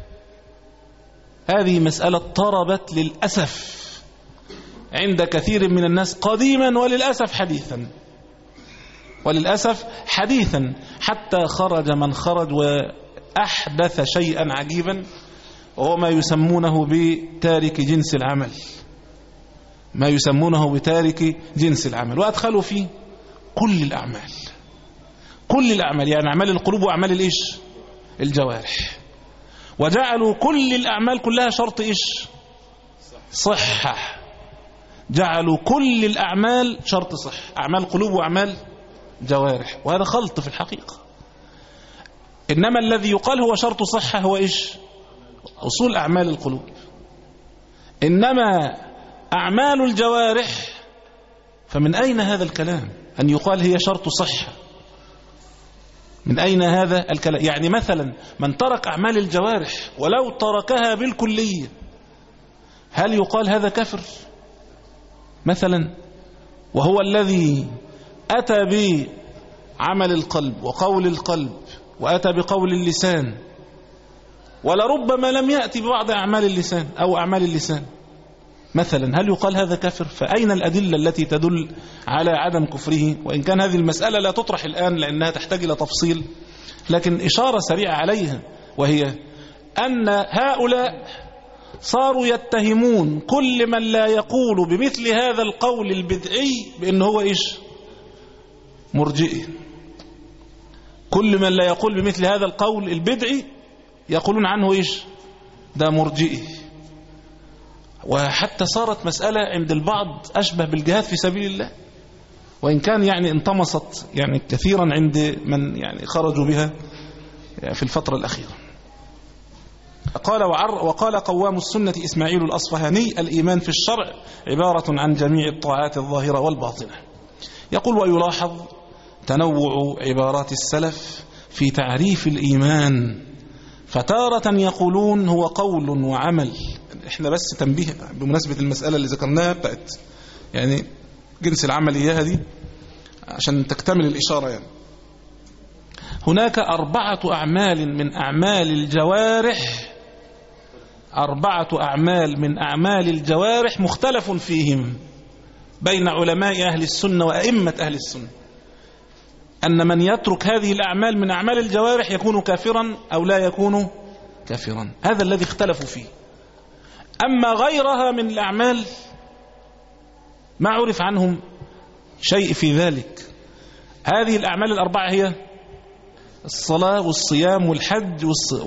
هذه مسألة طربت للأسف عند كثير من الناس قديما، وللأسف حديثا، وللأسف حديثا، حتى خرج من خرج وأحدث شيئا عجيبا، وهو ما يسمونه بتارك جنس العمل، ما يسمونه بتارك جنس العمل، وأدخلوا فيه كل الأعمال، كل الأعمال، يعني أعمال القلوب وأعمال الإيش؟ الجوارح. وجعلوا كل الأعمال كلها شرط إيش؟ صحة. جعلوا كل الأعمال شرط صح، أعمال قلوب وأعمال جوارح، وهذا خلط في الحقيقة. إنما الذي يقال هو شرط صحة هو إيش؟ أصول أعمال القلوب. إنما أعمال الجوارح فمن أين هذا الكلام أن يقال هي شرط صحة؟ من أين هذا الكلام؟ يعني مثلا من ترك أعمال الجوارح ولو تركها بالكلية، هل يقال هذا كفر مثلا؟ وهو الذي أتى بعمل القلب وقول القلب، وأتى بقول اللسان، ولربما لم يأتي ببعض أعمال اللسان أو أعمال اللسان مثلا، هل يقال هذا كفر؟ فأين الأدلة التي تدل على عدم كفره؟ وإن كان هذه المسألة لا تطرح الآن لأنها تحتاج إلى تفصيل، لكن إشارة سريعة عليها، وهي أن هؤلاء صاروا يتهمون كل من لا يقول بمثل هذا القول البدعي بأنه هو إيش؟ مرجئي. كل من لا يقول بمثل هذا القول البدعي يقولون عنه إيش؟ ده مرجئي. وحتى صارت مسألة عند البعض أشبه بالجهاد في سبيل الله، وإن كان يعني انطمست يعني كثيرا عند من يعني خرجوا بها في الفترة الأخيرة. قال وقال قوام السنة إسماعيل الأصفهاني: الإيمان في الشرع عبارة عن جميع الطاعات الظاهرة والباطنة. يقول: ويلاحظ تنوع عبارات السلف في تعريف الإيمان، فتارة يقولون هو قول وعمل. احنا بس تنبيه بمناسبة المسألة اللي ذكرناها بتاعت يعني جنس العمل إياها دي عشان تكتمل الإشارة. يعني هناك أربعة أعمال من أعمال الجوارح، أربعة أعمال من أعمال الجوارح مختلف فيهم بين علماء أهل السنة وأئمة أهل السنة، أن من يترك هذه الأعمال من أعمال الجوارح يكون كافرا أو لا يكون كافرا، هذا الذي اختلفوا فيه. أما غيرها من الأعمال ما عرف عنهم شيء في ذلك. هذه الأعمال الأربعة هي الصلاة والصيام والحج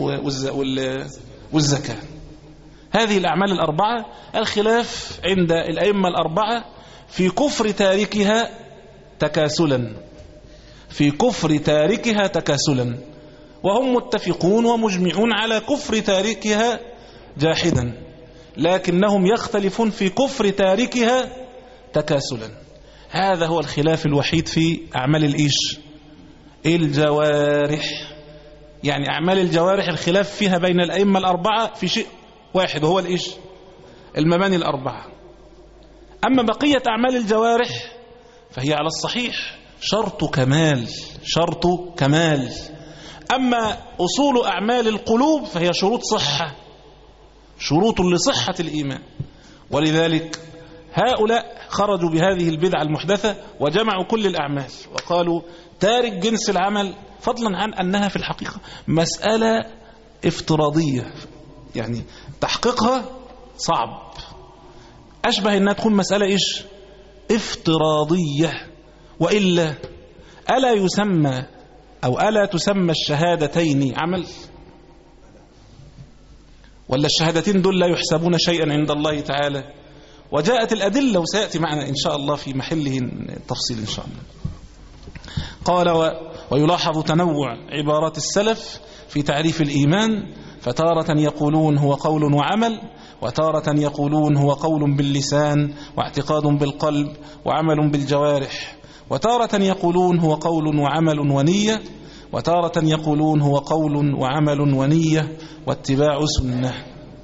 والزكاة. هذه الأعمال الأربعة الخلاف عند الأئمة الأربعة في كفر تاركها تكاسلا، في كفر تاركها تكاسلا، وهم متفقون ومجمعون على كفر تاركها جاحدا، لكنهم يختلفون في كفر تاركها تكاسلا. هذا هو الخلاف الوحيد في أعمال الإيش؟ الجوارح. يعني أعمال الجوارح الخلاف فيها بين الأئمة الأربعة في شيء واحد، وهو الإيش؟ المباني الأربعة. أما بقية أعمال الجوارح فهي على الصحيح شرط كمال، شرط كمال. أما أصول أعمال القلوب فهي شروط صحة، شروط لصحة الإيمان. ولذلك هؤلاء خرجوا بهذه البدعة المحدثة وجمعوا كل الأعمال وقالوا تارك جنس العمل، فضلا عن أنها في الحقيقة مسألة افتراضية، يعني تحقيقها صعب، أشبه أنها تكون مسألة إيش؟ افتراضية. وإلا ألا يسمى أو ألا تسمى الشهادتين عمل؟ ولا الشهادتين دول لا يحسبون شيئا عند الله تعالى؟ وجاءت الأدلة، وسيأتي معنا إن شاء الله في محله التفصيل إن شاء الله. قال ويلاحظ تنوع عبارات السلف في تعريف الإيمان، فتارة يقولون هو قول وعمل، وتارة يقولون هو قول باللسان واعتقاد بالقلب وعمل بالجوارح، وتارة يقولون هو قول وعمل ونية، وتارة يقولون هو قول وعمل ونية واتباع سنة.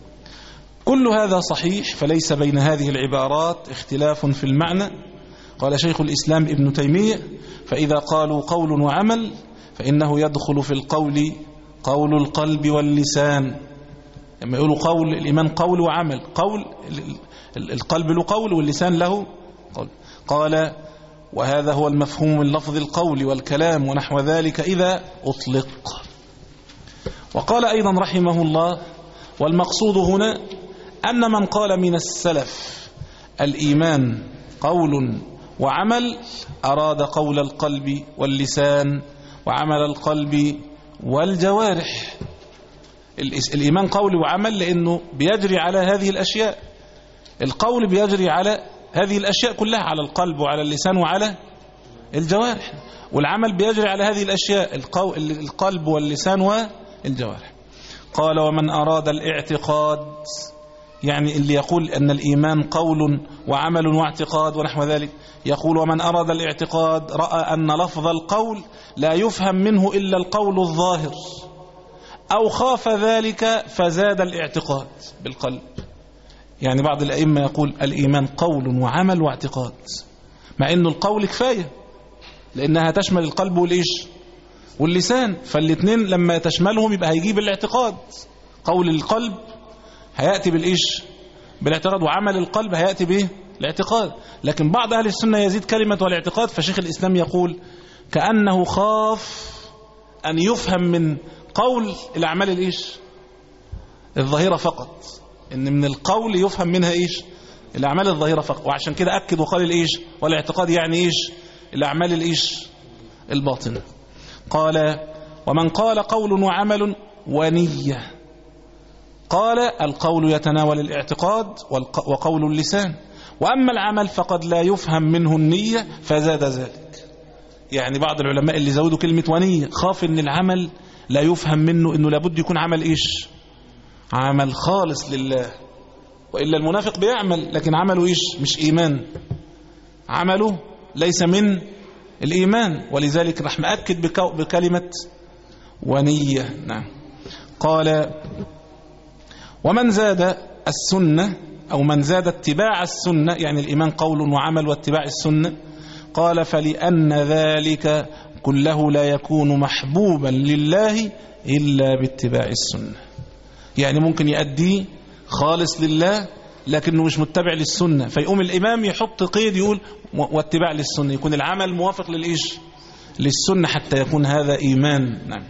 كل هذا صحيح، فليس بين هذه العبارات اختلاف في المعنى. قال شيخ الإسلام ابن تيمية: فإذا قالوا قول وعمل فإنه يدخل في القول قول القلب واللسان. لما يقولوا قول الإيمان قول وعمل، قول القلب له قول واللسان له قول. قال: وهذا هو المفهوم من لفظ القول والكلام ونحو ذلك إذا أطلق. وقال أيضا رحمه الله: والمقصود هنا أن من قال من السلف الإيمان قول وعمل أراد قول القلب واللسان وعمل القلب والجوارح. الإيمان قول وعمل لأنه بيجري على هذه الأشياء. القول بيجري على هذه الأشياء كلها، على القلب وعلى اللسان وعلى الجوارح، والعمل بيجري على هذه الأشياء، القلب واللسان والجوارح. قال: ومن أراد الاعتقاد، يعني اللي يقول أن الإيمان قول وعمل واعتقاد ونحو ذلك، يقول: ومن أراد الاعتقاد رأى أن لفظ القول لا يفهم منه إلا القول الظاهر، أو خاف ذلك فزاد الاعتقاد بالقلب. يعني بعض الأئمة يقول الإيمان قول وعمل واعتقاد، مع أنه القول كفاية لأنها تشمل القلب والإيش واللسان، فالاثنين لما تشملهم يبقى هيجيب الاعتقاد. قول القلب هيأتي بالإيش بالاعتقاد، وعمل القلب هيأتي به الاعتقاد. لكن بعض أهل السنة يزيد كلمة والاعتقاد، فشيخ الإسلام يقول كأنه خاف أن يفهم من قول الأعمال الإيش الظاهرة فقط، إن من القول يفهم منها إيش الأعمال الظاهرة فقط. وعشان كده أكد وقال الإيش والاعتقاد يعني إيش الأعمال الإيش الباطنة. قال: ومن قال قول وعمل ونية، قال: القول يتناول الاعتقاد وقول اللسان، وأما العمل فقد لا يفهم منه النية فزاد ذلك. يعني بعض العلماء اللي زودوا كلمة ونية خاف إن العمل لا يفهم منه إنه لابد يكون عمل إيش عمل خالص لله، وإلا المنافق بيعمل لكن عمله إيش مش إيمان، عمله ليس من الإيمان، ولذلك راح مأكد بكلمة ونية. نعم. قال: ومن زاد السنة أو من زاد اتباع السنة، يعني الإيمان قول وعمل واتباع السنة، قال: فلأن ذلك كله لا يكون محبوبا لله إلا باتباع السنة. يعني ممكن يؤدي خالص لله لكنه مش متبع للسنة، فيقوم الإمام يحط قيد يقول واتباع للسنة، يكون العمل موافق للإيش للسنة حتى يكون هذا إيمان. نعم.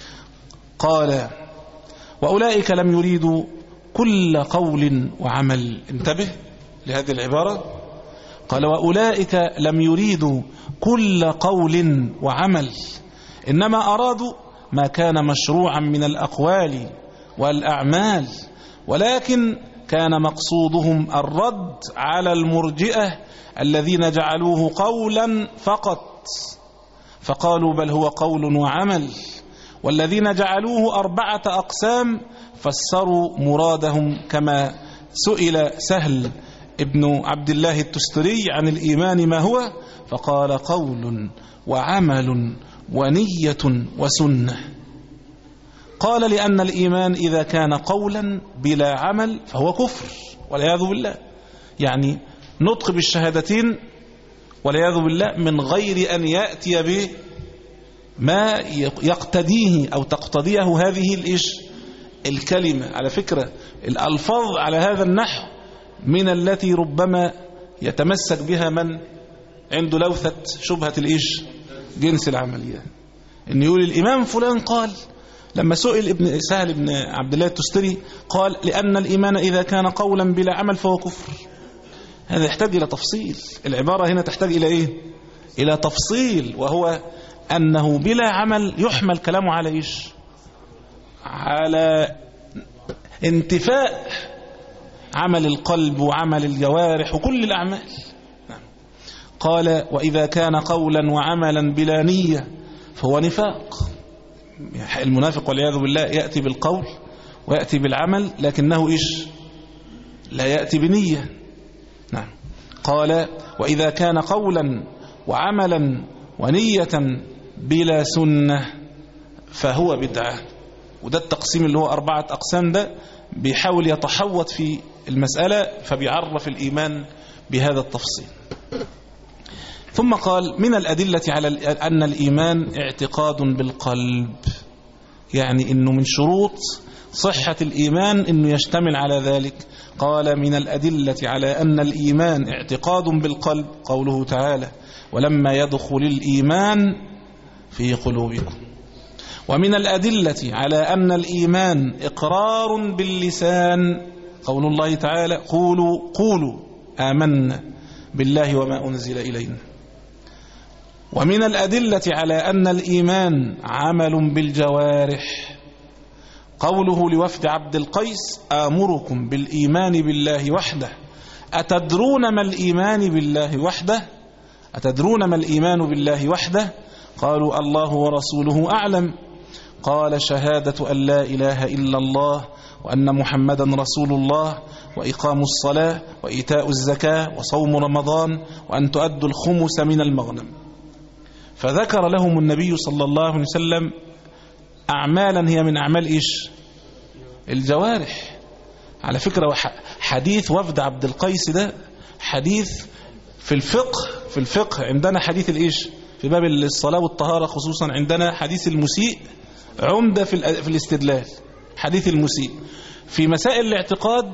قال: وأولئك لم يريدوا كل قول وعمل. انتبه لهذه العبارة. قال: وأولئك لم يريدوا كل قول وعمل، إنما أرادوا ما كان مشروعا من الأقوال والأعمال، ولكن كان مقصودهم الرد على المرجئة الذين جعلوه قولا فقط، فقالوا بل هو قول وعمل، والذين جعلوه أربعة أقسام فسروا مرادهم كما سئل سهل ابن عبد الله التستري عن الإيمان ما هو، فقال: قول وعمل ونية وسنة. قال: لأن الإيمان إذا كان قولا بلا عمل فهو كفر والعياذ بالله، يعني نطق بالشهادتين والعياذ بالله من غير أن يأتي به ما يقتديه أو تقتضيه هذه الإيش الكلمة. على فكرة الألفاظ على هذا النحو من التي ربما يتمسك بها من عنده لوثة شبهة الإيش جنس العملية، إن يقول الإمام فلان قال. لما سئل ابن سهل ابن عبد الله التستري قال: لأن الإيمان إذا كان قولا بلا عمل فهو كفر. هذا يحتاج إلى تفصيل، العبارة هنا تحتاج إلى إيه؟ إلى تفصيل، وهو أنه بلا عمل يحمل كلامه على إيش؟ على انتفاء عمل القلب وعمل الجوارح وكل الأعمال. قال وإذا كان قولا وعملا بلا نية فهو نفاق. المنافق والعياذ بالله يأتي بالقول ويأتي بالعمل لكنه إيش؟ لا يأتي بنية. نعم. قال وإذا كان قولا وعملا ونية بلا سنة فهو بدعة. وده التقسيم اللي هو أربعة أقسام، ده بيحاول يتحوط في المسألة فبيعرف الإيمان بهذا التفصيل. ثم قال من الأدلة على أن الإيمان اعتقاد بالقلب، يعني إنه من شروط صحة الإيمان إنه يشتمل على ذلك. قال من الأدلة على أن الإيمان اعتقاد بالقلب قوله تعالى ولما يدخل الإيمان في قلوبكم. ومن الأدلة على أن الإيمان إقرار باللسان قول الله تعالى قولوا قولوا آمنا بالله وما أنزل إلينا. ومن الأدلة على أن الإيمان عمل بالجوارح قوله لوفد عبد القيس آمركم بالإيمان بالله وحده أتدرون ما الإيمان بالله وحده أتدرون ما الإيمان بالله وحده قالوا الله ورسوله أعلم قال شهادة أن لا إله إلا الله وأن محمدا رسول الله وإقام الصلاة وإيتاء الزكاة وصوم رمضان وأن تؤدوا الخمس من المغنم. فذكر لهم النبي صلى الله عليه وسلم أعمالا هي من أعمال إيش؟ الجوارح. على فكرة حديث وفد عبد القيس ده حديث في الفقه في الفقه عندنا حديث الإيش؟ في باب الصلاة والطهارة خصوصا عندنا حديث المسيء عمدة في, في الاستدلال. حديث المسيء في مسائل الاعتقاد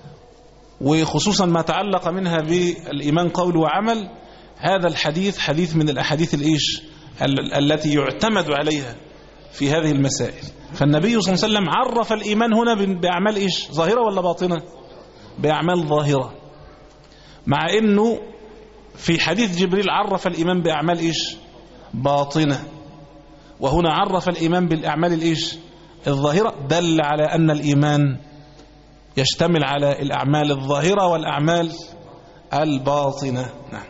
وخصوصا ما تعلق منها بالإيمان قول وعمل، هذا الحديث حديث من الأحاديث الإيش التي يعتمد عليها في هذه المسائل. فالنبي صلى الله عليه وسلم عرف الإيمان هنا بأعمال إيش؟ ظاهرة ولا باطنة؟ بأعمال ظاهرة، مع أنه في حديث جبريل عرف الإيمان بأعمال إيش؟ باطنة، وهنا عرف الإيمان بالأعمال الإيش؟ الظاهرة. دل على أن الإيمان يشتمل على الأعمال الظاهرة والأعمال الباطنة. نعم.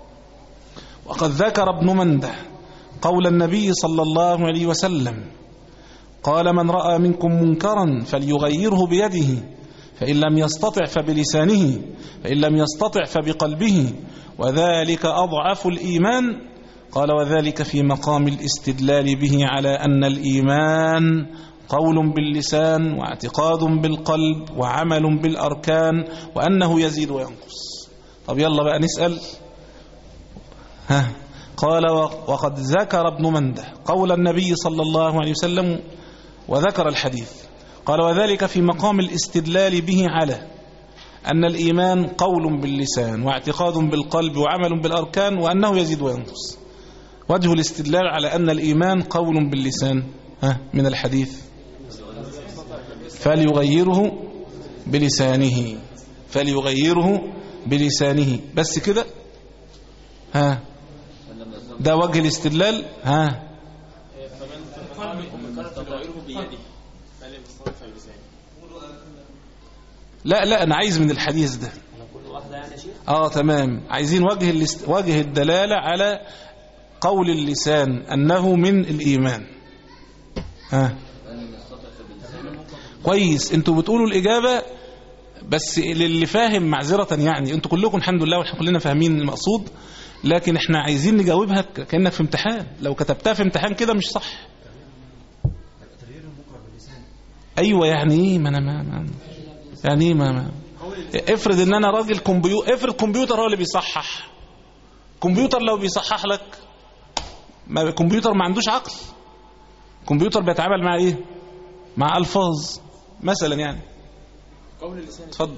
وقد ذكر ابن منده قول النبي صلى الله عليه وسلم قال من رأى منكم منكرا فليغيره بيده فإن لم يستطع فبلسانه فإن لم يستطع فبقلبه وذلك أضعف الإيمان. قال وذلك في مقام الاستدلال به على أن الإيمان قول باللسان واعتقاد بالقلب وعمل بالأركان وأنه يزيد وينقص. طب يلا بقى نسأل. ها قال وقد ذكر ابن منده قول النبي صلى الله عليه وسلم وذكر الحديث. قال وذلك في مقام الاستدلال به على أن الإيمان قول باللسان واعتقاد بالقلب وعمل بالأركان وأنه يزيد وينقص. وجه الاستدلال على أن الإيمان قول باللسان ها من الحديث فليغيره بلسانه فليغيره بلسانه بس كده. ها ده وجه الاستدلال. ها لا لا أنا عايز من الحديث ده. آه تمام، عايزين وجه الاست... وجه الدلالة على قول اللسان أنه من الإيمان. ها كويس، انتوا بتقولوا الإجابة بس للي فاهم معذرة، يعني انتوا كلكم الحمد لله واحنا كلنا فاهمين المقصود، لكن احنا عايزين نجاوبها كأنك في امتحان. لو كتبتها في امتحان كده مش صح. ايوه يعني ايه ما انا ما, ما يعني ايه ما, ما افرض ان انا راجل كمبيوتر، افرض كمبيوتر هو اللي بيصحح. كمبيوتر لو بيصحح لك، ما كمبيوتر ما عندوش عقل، كمبيوتر بيتعامل مع ايه؟ مع الفاظ مثلا يعني. قول اللسان اتفضل.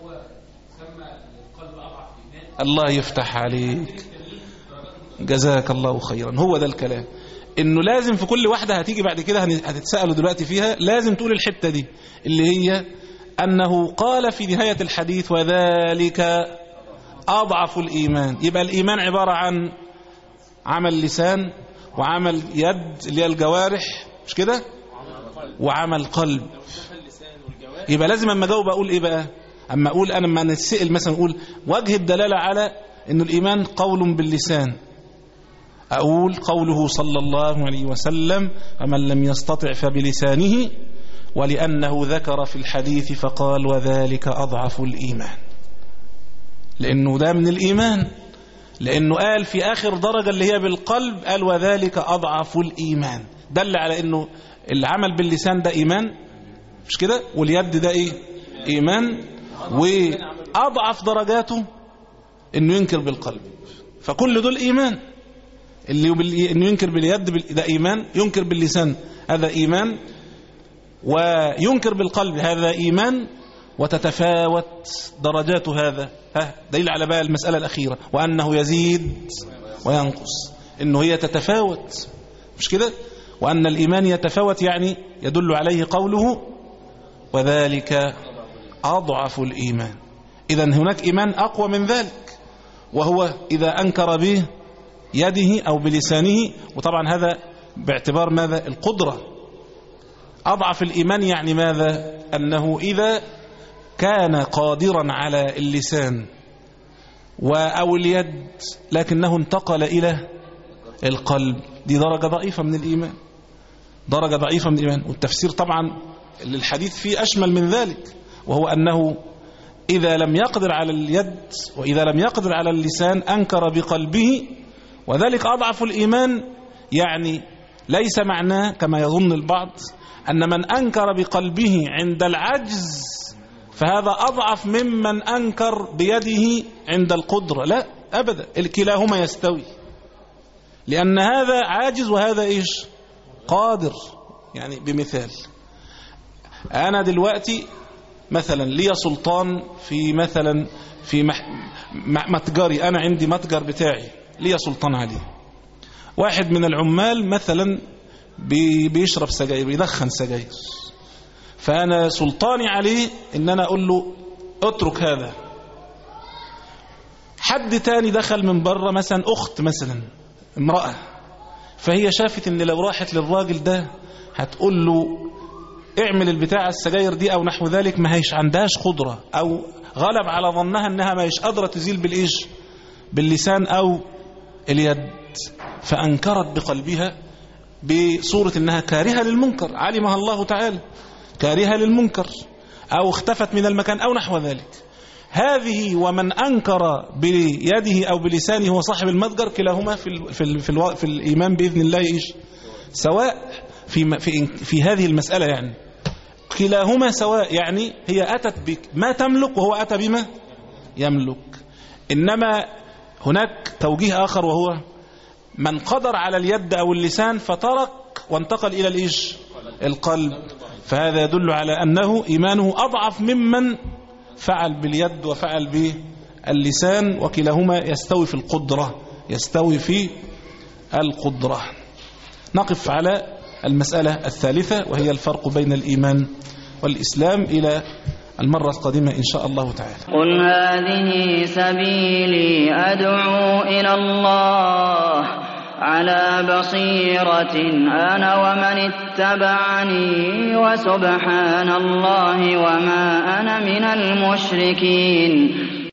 الله يفتح عليك، جزاك الله خيرا. هو ده الكلام، انه لازم في كل واحدة هتيجي بعد كده هتتسألوا دلوقتي فيها لازم تقول الحتة دي اللي هي أنه قال في نهاية الحديث وذلك أضعف الإيمان. يبقى الإيمان عبارة عن عمل لسان وعمل يد اللي هي الجوارح مش كده، وعمل قلب. يبقى لازم اما اجاوب اقول ايه بقى؟ أما أقول أنا ما نتسأل مثلا أقول وجه الدلالة على أن الإيمان قول باللسان، أقول قوله صلى الله عليه وسلم ومن لم يستطع فبلسانه، ولأنه ذكر في الحديث فقال وذلك أضعف الإيمان، لأنه ده من الإيمان، لأنه قال في آخر درجة اللي هي بالقلب قال وذلك أضعف الإيمان، دل على أنه العمل باللسان ده إيمان، مش كده؟ واليد ده إيه؟ إيمان، وأضعف درجاته أنه ينكر بالقلب، فكل دول إيمان. اللي أنه ينكر باليد ده إيمان، ينكر باللسان هذا إيمان، وينكر بالقلب هذا إيمان، وتتفاوت درجات هذا. ها دليل على بقى المسألة الأخيرة وأنه يزيد وينقص، إنه هي تتفاوت، مش كده؟ وأن الإيمان يتفاوت يعني يدل عليه قوله وذلك أضعف الإيمان. إذن هناك إيمان أقوى من ذلك، وهو إذا أنكر به يده أو بلسانه، وطبعا هذا باعتبار ماذا؟ القدرة. أضعف الإيمان يعني ماذا؟ أنه إذا كان قادرا على اللسان أو اليد لكنه انتقل إلى القلب، دي درجة ضعيفة من الإيمان، درجة ضعيفة من الإيمان. والتفسير طبعا للحديث فيه أشمل من ذلك، وهو أنه إذا لم يقدر على اليد وإذا لم يقدر على اللسان أنكر بقلبه، وذلك أضعف الإيمان. يعني ليس معناه كما يظن البعض أن من أنكر بقلبه عند العجز فهذا أضعف ممن أنكر بيده عند القدرة، لا أبدا، الكلاهما يستوي، لأن هذا عاجز وهذا إيش؟ قادر. يعني بمثال، أنا دلوقتي مثلا لي سلطان في مثلا في متجري، أنا عندي متجر بتاعي لي سلطان عليه، واحد من العمال مثلا بيشرب سجاير، بيدخن سجاير، فأنا سلطاني عليه إن أنا أقول له اترك هذا. حد تاني دخل من بره مثلا أخت مثلا امرأة، فهي شافت إن لو راحت للراجل ده هتقول له اعمل البتاع السجاير دي أو نحو ذلك، ما هيش عندهاش قدرة، أو غلب على ظنها إنها ما هيش قادرة تزيل بالإيش؟ باللسان أو اليد، فأنكرت بقلبها بصورة إنها كارهة للمنكر، علمها الله تعالى كارهة للمنكر، أو اختفت من المكان أو نحو ذلك. هذه ومن أنكر بيده أو بلسانه هو صاحب المتجر، كلاهما في ال في ال في, ال في الإيمان بإذن الله إيش؟ سواء في في في هذه المسألة، يعني كلاهما سواء، يعني هي أتت بما تملك وهو أتى بما يملك. إنما هناك توجيه آخر، وهو من قدر على اليد أو اللسان فترك وانتقل إلى الإيش؟ القلب، فهذا يدل على أنه إيمانه أضعف ممن فعل باليد وفعل باللسان، وكلاهما يستوي في القدرة، يستوي في القدرة. نقف على المسألة الثالثة وهي الفرق بين الإيمان والإسلام إلى المرة القادمة إن شاء الله تعالى. قل هذه سبيلي أدعو إلى الله على بصيرة أنا ومن اتبعني وسبحان الله وما أنا من المشركين.